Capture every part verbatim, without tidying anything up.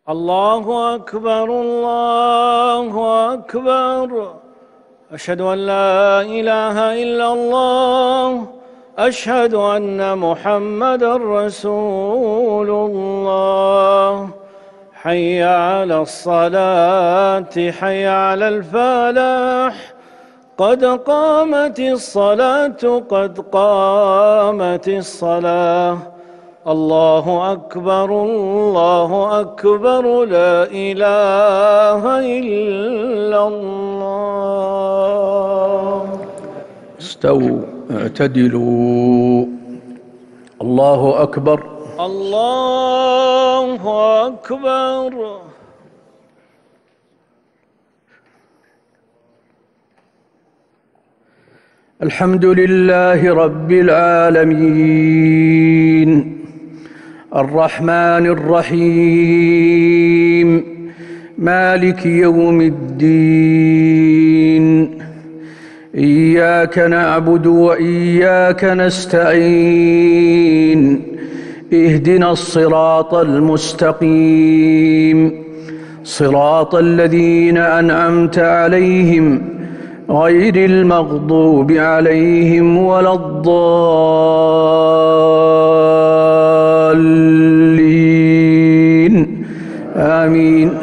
الله أكبر الله أكبر. أشهد أن لا إله إلا الله. أشهد أن محمدًا رسول الله. حي على الصلاة حي على الفلاح. قد قامت الصلاة قد قامت الصلاة. الله أكبر الله أكبر لا إله إلا الله. استووا اعتدلوا. الله أكبر الله أكبر. الحمد لله رب العالمين الرحمن الرحيم مالك يوم الدين. إياك نعبد وإياك نستعين. اهدنا الصراط المستقيم صراط الذين أنعمت عليهم غير المغضوب عليهم ولا الضالين آمين.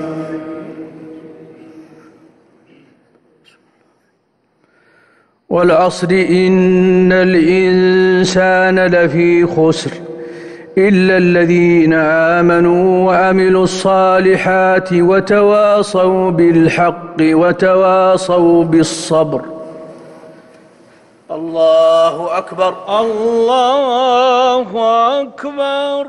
والعصر إن الإنسان لفي خسر إلا الذين آمنوا وعملوا الصالحات وتواصوا بالحق وتواصوا بالصبر. الله أكبر الله أكبر.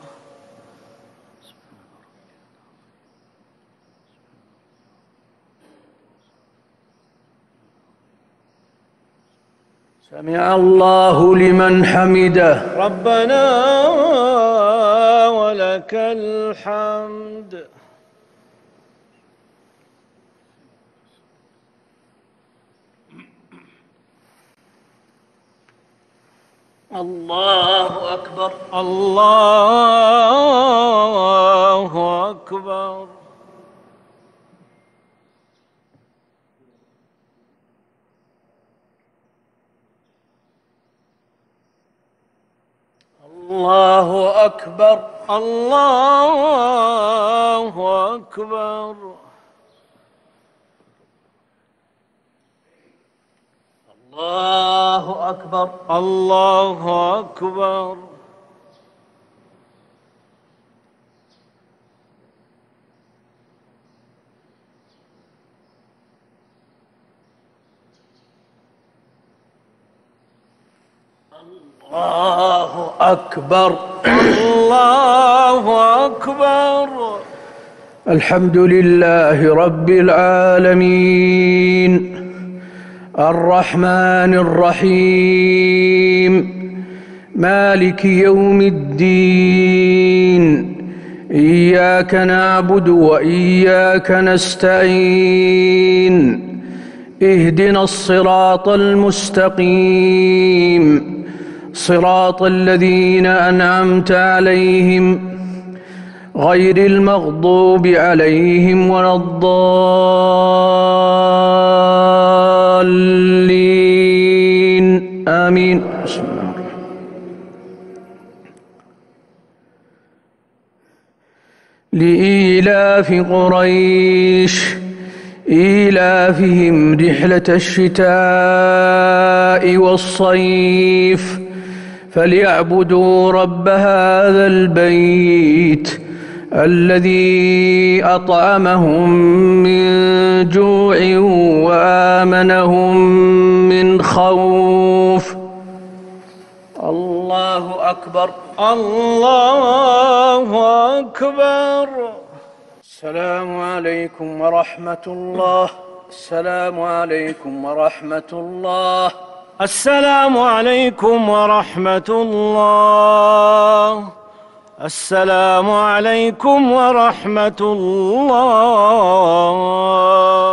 سمع الله لمن حمده. ربنا ولك الحمد. الله أكبر الله أكبر. الله أكبر الله أكبر. الله أكبر الله أكبر. الله أكبر الله أكبر. الحمد لله رب العالمين الرحمن الرحيم مالك يوم الدين. إياك نعبد وإياك نستعين. اهدنا الصراط المستقيم صراط الذين أنعمت عليهم غير المغضوب عليهم ولا الضالين آمين. بسم الله الرحمن الرحيم. لإيلاف قريش إيلافهم رحلة الشتاء والصيف فليعبدوا رب هذا البيت الذي أطعمهم من جوع وآمنهم من خوف. الله أكبر الله أكبر. السلام عليكم ورحمة الله. السلام عليكم ورحمة الله. السلام عليكم ورحمة الله. السلام عليكم ورحمة الله.